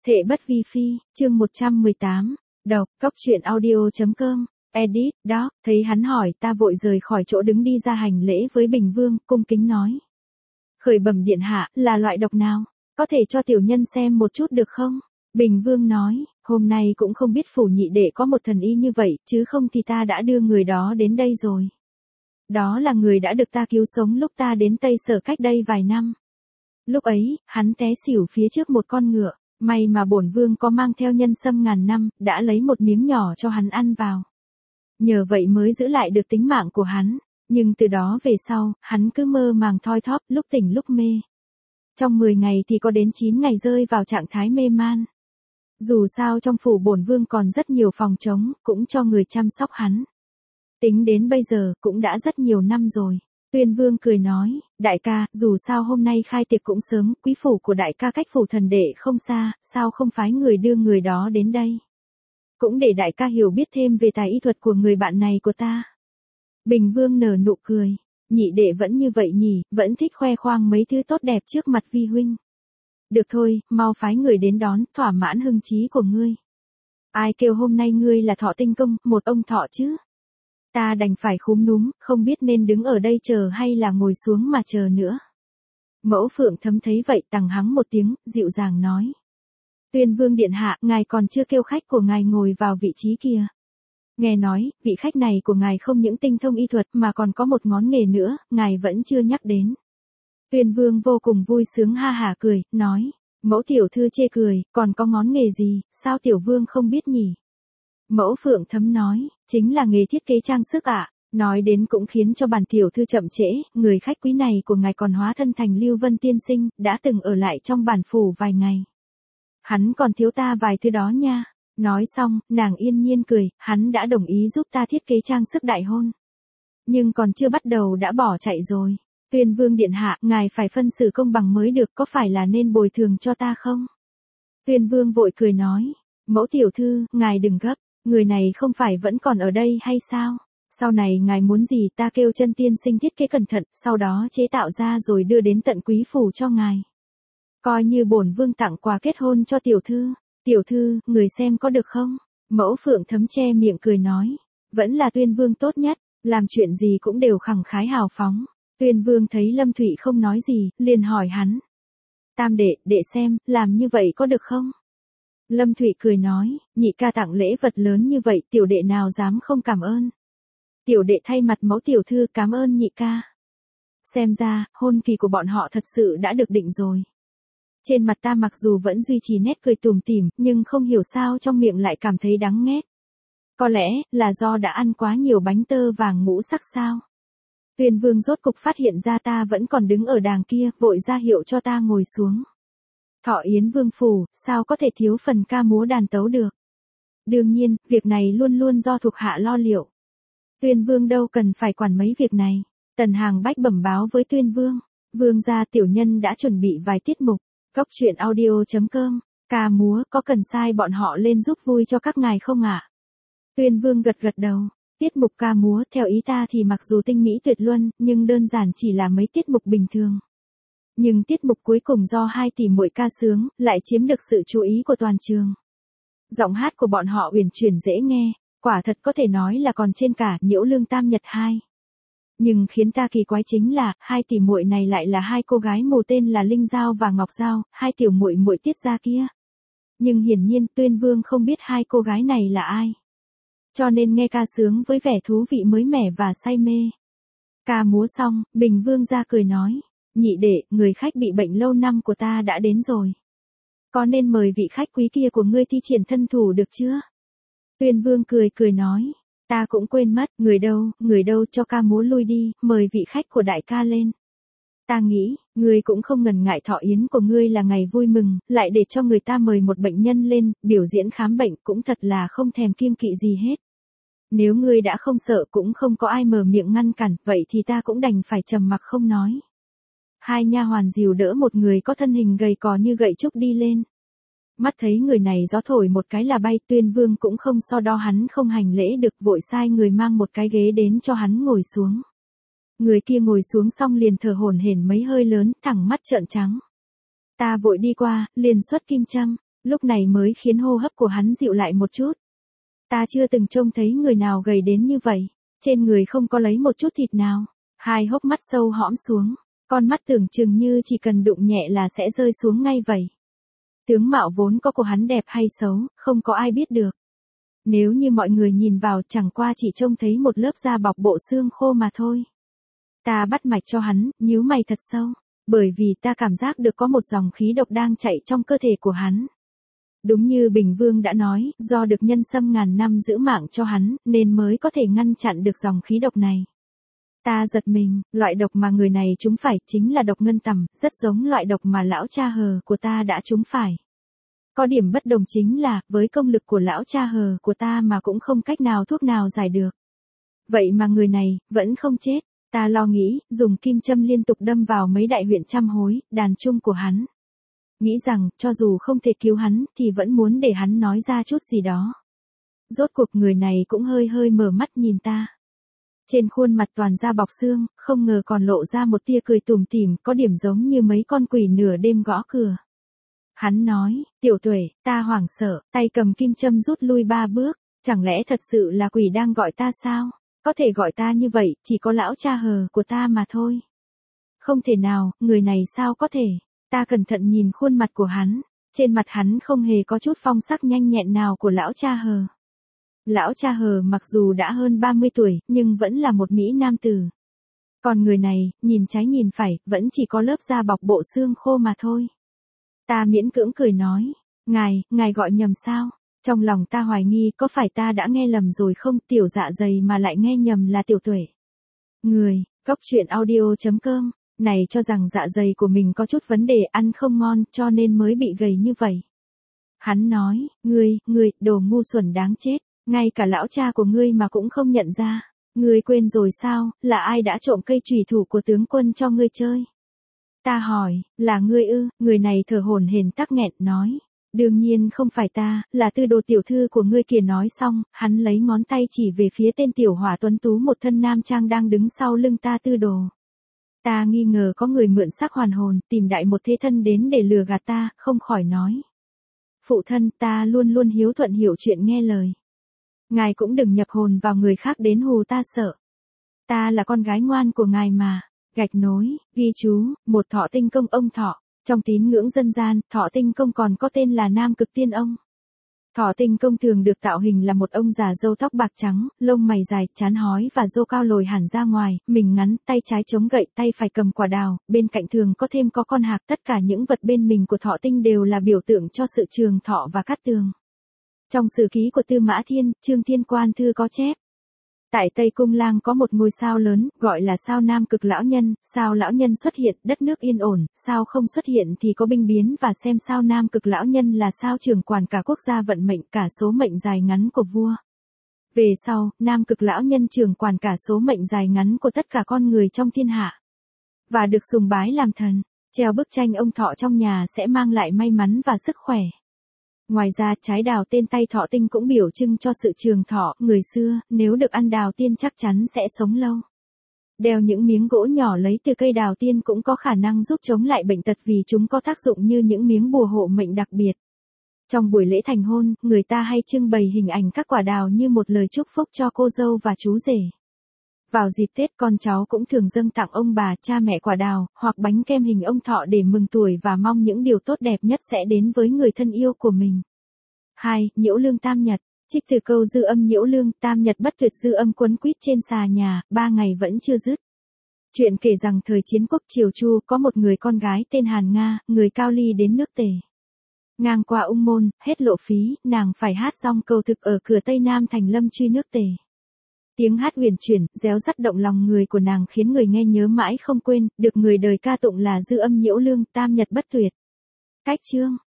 Thệ bất vi phi, chương 118, đọc, cóc truyện audio.com, edit, đó, thấy hắn hỏi ta vội rời khỏi chỗ đứng đi ra hành lễ với Bình Vương, cung kính nói. Khởi bẩm điện hạ, là loại độc nào? Có thể cho tiểu nhân xem một chút được không? Bình Vương nói, hôm nay cũng không biết phủ nhị đệ có một thần y như vậy, chứ không thì ta đã đưa người đó đến đây rồi. Đó là người đã được ta cứu sống lúc ta đến Tây Sở cách đây vài năm. Lúc ấy, hắn té xỉu phía trước một con ngựa, may mà bổn vương có mang theo nhân sâm ngàn năm, đã lấy một miếng nhỏ cho hắn ăn vào. Nhờ vậy mới giữ lại được tính mạng của hắn, nhưng từ đó về sau, hắn cứ mơ màng thoi thóp, lúc tỉnh lúc mê. Trong 10 ngày thì có đến 9 ngày rơi vào trạng thái mê man. Dù sao trong phủ bổn vương còn rất nhiều phòng trống, cũng cho người chăm sóc hắn. Tính đến bây giờ, cũng đã rất nhiều năm rồi. Tuyên Vương cười nói, đại ca, dù sao hôm nay khai tiệc cũng sớm, quý phủ của đại ca cách phủ thần đệ không xa, sao không phái người đưa người đó đến đây? Cũng để đại ca hiểu biết thêm về tài y thuật của người bạn này của ta. Bình Vương nở nụ cười, nhị đệ vẫn như vậy nhỉ, vẫn thích khoe khoang mấy thứ tốt đẹp trước mặt vi huynh. Được thôi, mau phái người đến đón, thỏa mãn hưng trí của ngươi. Ai kêu hôm nay ngươi là Thọ Tinh Công, một ông thọ chứ? Ta đành phải khúm núm, không biết nên đứng ở đây chờ hay là ngồi xuống mà chờ nữa. Mẫu Phượng Thấm thấy vậy tằng hắng một tiếng, dịu dàng nói. Tuyên Vương điện hạ, ngài còn chưa kêu khách của ngài ngồi vào vị trí kia. Nghe nói, vị khách này của ngài không những tinh thông y thuật mà còn có một ngón nghề nữa, ngài vẫn chưa nhắc đến. Tuyên Vương vô cùng vui sướng ha hả cười, nói. Mẫu tiểu thư chê cười, còn có ngón nghề gì, sao tiểu vương không biết nhỉ? Mẫu Phượng Thấm nói, chính là nghề thiết kế trang sức ạ. Nói đến cũng khiến cho bản tiểu thư chậm trễ, người khách quý này của ngài còn hóa thân thành Lưu Vân tiên sinh, đã từng ở lại trong bản phủ vài ngày. Hắn còn thiếu ta vài thứ đó nha. Nói xong, nàng yên nhiên cười, hắn đã đồng ý giúp ta thiết kế trang sức đại hôn. Nhưng còn chưa bắt đầu đã bỏ chạy rồi. Tuyên Vương điện hạ, ngài phải phân xử công bằng mới được, có phải là nên bồi thường cho ta không? Tuyên Vương vội cười nói, mẫu tiểu thư, ngài đừng gấp. Người này không phải vẫn còn ở đây hay sao? Sau này ngài muốn gì ta kêu chân tiên sinh thiết kế cẩn thận, sau đó chế tạo ra rồi đưa đến tận quý phủ cho ngài. Coi như bổn vương tặng quà kết hôn cho tiểu thư. Tiểu thư, người xem có được không? Mẫu Phượng Thấm che miệng cười nói. Vẫn là Tuyên Vương tốt nhất, làm chuyện gì cũng đều khẳng khái hào phóng. Tuyên Vương thấy Lâm Thụy không nói gì, liền hỏi hắn. Tam đệ, đệ xem, làm như vậy có được không? Lâm Thụy cười nói, nhị ca tặng lễ vật lớn như vậy, tiểu đệ nào dám không cảm ơn. Tiểu đệ thay mặt mẫu tiểu thư cảm ơn nhị ca. Xem ra, hôn kỳ của bọn họ thật sự đã được định rồi. Trên mặt ta mặc dù vẫn duy trì nét cười tủm tỉm, nhưng không hiểu sao trong miệng lại cảm thấy đắng nghét. Có lẽ, là do đã ăn quá nhiều bánh tơ vàng ngũ sắc sao. Tuyên Vương rốt cục phát hiện ra ta vẫn còn đứng ở đàng kia, vội ra hiệu cho ta ngồi xuống. Thọ Yến Vương phủ, sao có thể thiếu phần ca múa đàn tấu được. Đương nhiên, việc này luôn luôn do thuộc hạ lo liệu. Tuyên Vương đâu cần phải quản mấy việc này. Tần Hàng Bách bẩm báo với Tuyên Vương. Vương gia tiểu nhân đã chuẩn bị vài tiết mục. Cóc truyện audio.com, ca múa, có cần sai bọn họ lên giúp vui cho các ngài không ạ? Tuyên Vương gật gật đầu. Tiết mục ca múa, theo ý ta thì mặc dù tinh mỹ tuyệt luân, nhưng đơn giản chỉ là mấy tiết mục bình thường. Nhưng tiết mục cuối cùng do 2 tỷ muội ca sướng, lại chiếm được sự chú ý của toàn trường. Giọng hát của bọn họ uyển chuyển dễ nghe, quả thật có thể nói là còn trên cả Nhiễu Lương Tam Nhật 2. Nhưng khiến ta kỳ quái chính là, 2 tỷ muội này lại là 2 cô gái mù tên là Linh Giao và Ngọc Giao, 2 tiểu muội muội Tiết gia kia. Nhưng hiển nhiên Tuyên Vương không biết 2 cô gái này là ai. Cho nên nghe ca sướng với vẻ thú vị mới mẻ và say mê. Ca múa xong, Bình Vương ra cười nói. Nhị đệ, người khách bị bệnh lâu năm của ta đã đến rồi. Có nên mời vị khách quý kia của ngươi thi triển thân thủ được chưa? Tuyên Vương cười nói. Ta cũng quên mất, người đâu cho ca múa lui đi, mời vị khách của đại ca lên. Ta nghĩ, ngươi cũng không ngần ngại thọ yến của ngươi là ngày vui mừng, lại để cho người ta mời một bệnh nhân lên, biểu diễn khám bệnh cũng thật là không thèm kiêng kỵ gì hết. Nếu ngươi đã không sợ cũng không có ai mở miệng ngăn cản, vậy thì ta cũng đành phải trầm mặc không nói. 2 nha hoàn dìu đỡ một người có thân hình gầy cò như gậy trúc đi lên. Mắt thấy người này gió thổi một cái là bay, Tuyên Vương cũng không so đo hắn không hành lễ được, vội sai người mang một cái ghế đến cho hắn ngồi xuống. Người kia ngồi xuống xong liền thở hổn hển mấy hơi lớn, thẳng mắt trợn trắng. Ta vội đi qua, liền xuất kim châm. lúc này mới khiến hô hấp của hắn dịu lại một chút. Ta chưa từng trông thấy người nào gầy đến như vậy, trên người không có lấy một chút thịt nào, hai hốc mắt sâu hõm xuống, con mắt tưởng chừng như chỉ cần đụng nhẹ là sẽ rơi xuống ngay vậy. Tướng mạo vốn có của hắn đẹp hay xấu, không có ai biết được. Nếu như mọi người nhìn vào chẳng qua chỉ trông thấy một lớp da bọc bộ xương khô mà thôi. Ta bắt mạch cho hắn, nhíu mày thật sâu, bởi vì ta cảm giác được có một dòng khí độc đang chạy trong cơ thể của hắn. Đúng như Bình Vương đã nói, do được nhân sâm ngàn năm giữ mạng cho hắn, nên mới có thể ngăn chặn được dòng khí độc này. Ta giật mình, loại độc mà người này trúng phải chính là độc ngân tầm, rất giống loại độc mà lão cha hờ của ta đã trúng phải. Có điểm bất đồng chính là, với công lực của lão cha hờ của ta mà cũng không cách nào thuốc nào giải được. Vậy mà người này, vẫn không chết. Ta lo nghĩ, dùng kim châm liên tục đâm vào mấy đại huyện trăm hối, đàn chung của hắn. Nghĩ rằng, cho dù không thể cứu hắn, thì vẫn muốn để hắn nói ra chút gì đó. Rốt cuộc người này cũng hơi hơi mở mắt nhìn ta. Trên khuôn mặt toàn da bọc xương, không ngờ còn lộ ra một tia cười tủm tỉm, có điểm giống như mấy con quỷ nửa đêm gõ cửa. Hắn nói, Tiểu Tuệ, ta hoảng sợ, tay cầm kim châm rút lui 3 bước, chẳng lẽ thật sự là quỷ đang gọi ta sao? Có thể gọi ta như vậy, chỉ có lão cha hờ của ta mà thôi. Không thể nào, người này sao có thể? Ta cẩn thận nhìn khuôn mặt của hắn, trên mặt hắn không hề có chút phong sắc nhanh nhẹn nào của lão cha hờ. Lão cha hờ mặc dù đã hơn 30 tuổi, nhưng vẫn là một mỹ nam tử. Còn người này, nhìn trái nhìn phải, vẫn chỉ có lớp da bọc bộ xương khô mà thôi. Ta miễn cưỡng cười nói, ngài gọi nhầm sao? Trong lòng ta hoài nghi có phải ta đã nghe lầm rồi không, Tiểu Dạ Dày mà lại nghe nhầm là Tiểu Tuệ. Người, Cóc Truyện Audio.com, này cho rằng dạ dày của mình có chút vấn đề ăn không ngon cho nên mới bị gầy như vậy. Hắn nói, ngươi, đồ ngu xuẩn đáng chết, ngay cả lão cha của ngươi mà cũng không nhận ra. Ngươi quên rồi sao, là ai đã trộm cây chùy thủ của tướng quân cho ngươi chơi? Ta hỏi, là ngươi ư? Người này thở hổn hển tắc nghẹn nói. Đương nhiên không phải ta, là Tư Đồ tiểu thư của ngươi kia. Nói xong, hắn lấy ngón tay chỉ về phía tên tiểu hỏa tuấn tú một thân nam trang đang đứng sau lưng ta. Tư Đồ. Ta nghi ngờ có người mượn xác hoàn hồn, tìm đại một thế thân đến để lừa gạt ta, không khỏi nói. Phụ thân, ta luôn luôn hiếu thuận hiểu chuyện nghe lời. Ngài cũng đừng nhập hồn vào người khác đến hù ta sợ. Ta là con gái ngoan của ngài mà. Gạch nối, ghi chú, một Thọ Tinh Công ông Thọ. Trong tín ngưỡng dân gian, Thọ Tinh Công còn có tên là Nam Cực Tiên Ông. Thọ Tinh Công thường được tạo hình là một ông già râu tóc bạc trắng, lông mày dài, trán hói và râu cao lồi hẳn ra ngoài, mình ngắn, tay trái chống gậy, tay phải cầm quả đào, bên cạnh thường có con hạc. Tất cả những vật bên mình của Thọ Tinh đều là biểu tượng cho sự trường thọ và cát tường. Trong sử ký của Tư Mã Thiên, Chương Thiên Quan Thư có chép. Tại Tây Cung Lang có một ngôi sao lớn, gọi là sao Nam Cực Lão Nhân. Sao Lão Nhân xuất hiện, đất nước yên ổn, sao không xuất hiện thì có binh biến. Và xem sao Nam Cực Lão Nhân là sao trưởng quản cả quốc gia vận mệnh, cả số mệnh dài ngắn của vua. Về sau, Nam Cực Lão Nhân trưởng quản cả số mệnh dài ngắn của tất cả con người trong thiên hạ. Và được sùng bái làm thần, treo bức tranh ông Thọ trong nhà sẽ mang lại may mắn và sức khỏe. Ngoài ra, trái đào tên tay Thọ Tinh cũng biểu trưng cho sự trường thọ. Người xưa, nếu được ăn đào tiên chắc chắn sẽ sống lâu. Đeo những miếng gỗ nhỏ lấy từ cây đào tiên cũng có khả năng giúp chống lại bệnh tật vì chúng có tác dụng như những miếng bùa hộ mệnh đặc biệt. Trong buổi lễ thành hôn, người ta hay trưng bày hình ảnh các quả đào như một lời chúc phúc cho cô dâu và chú rể. Vào dịp Tết, con cháu cũng thường dâng tặng ông bà, cha mẹ quả đào, hoặc bánh kem hình ông Thọ để mừng tuổi và mong những điều tốt đẹp nhất sẽ đến với người thân yêu của mình. 2. Nhiễu lương tam nhật. Trích từ câu dư âm nhiễu lương, tam nhật bất tuyệt. Dư âm quấn quýt trên xà nhà, 3 ngày vẫn chưa dứt. Chuyện kể rằng thời chiến quốc Triều Chu, có một người con gái tên Hàn Nga, người Cao Ly đến nước Tề. Ngang qua Ung Môn, hết lộ phí, nàng phải hát xong cầu thực ở cửa Tây Nam thành Lâm Truy nước Tề. Tiếng hát huyền chuyển, réo rắt động lòng người của nàng khiến người nghe nhớ mãi không quên, được người đời ca tụng là dư âm nhiễu lương, tam nhật bất tuyệt. Cách chương,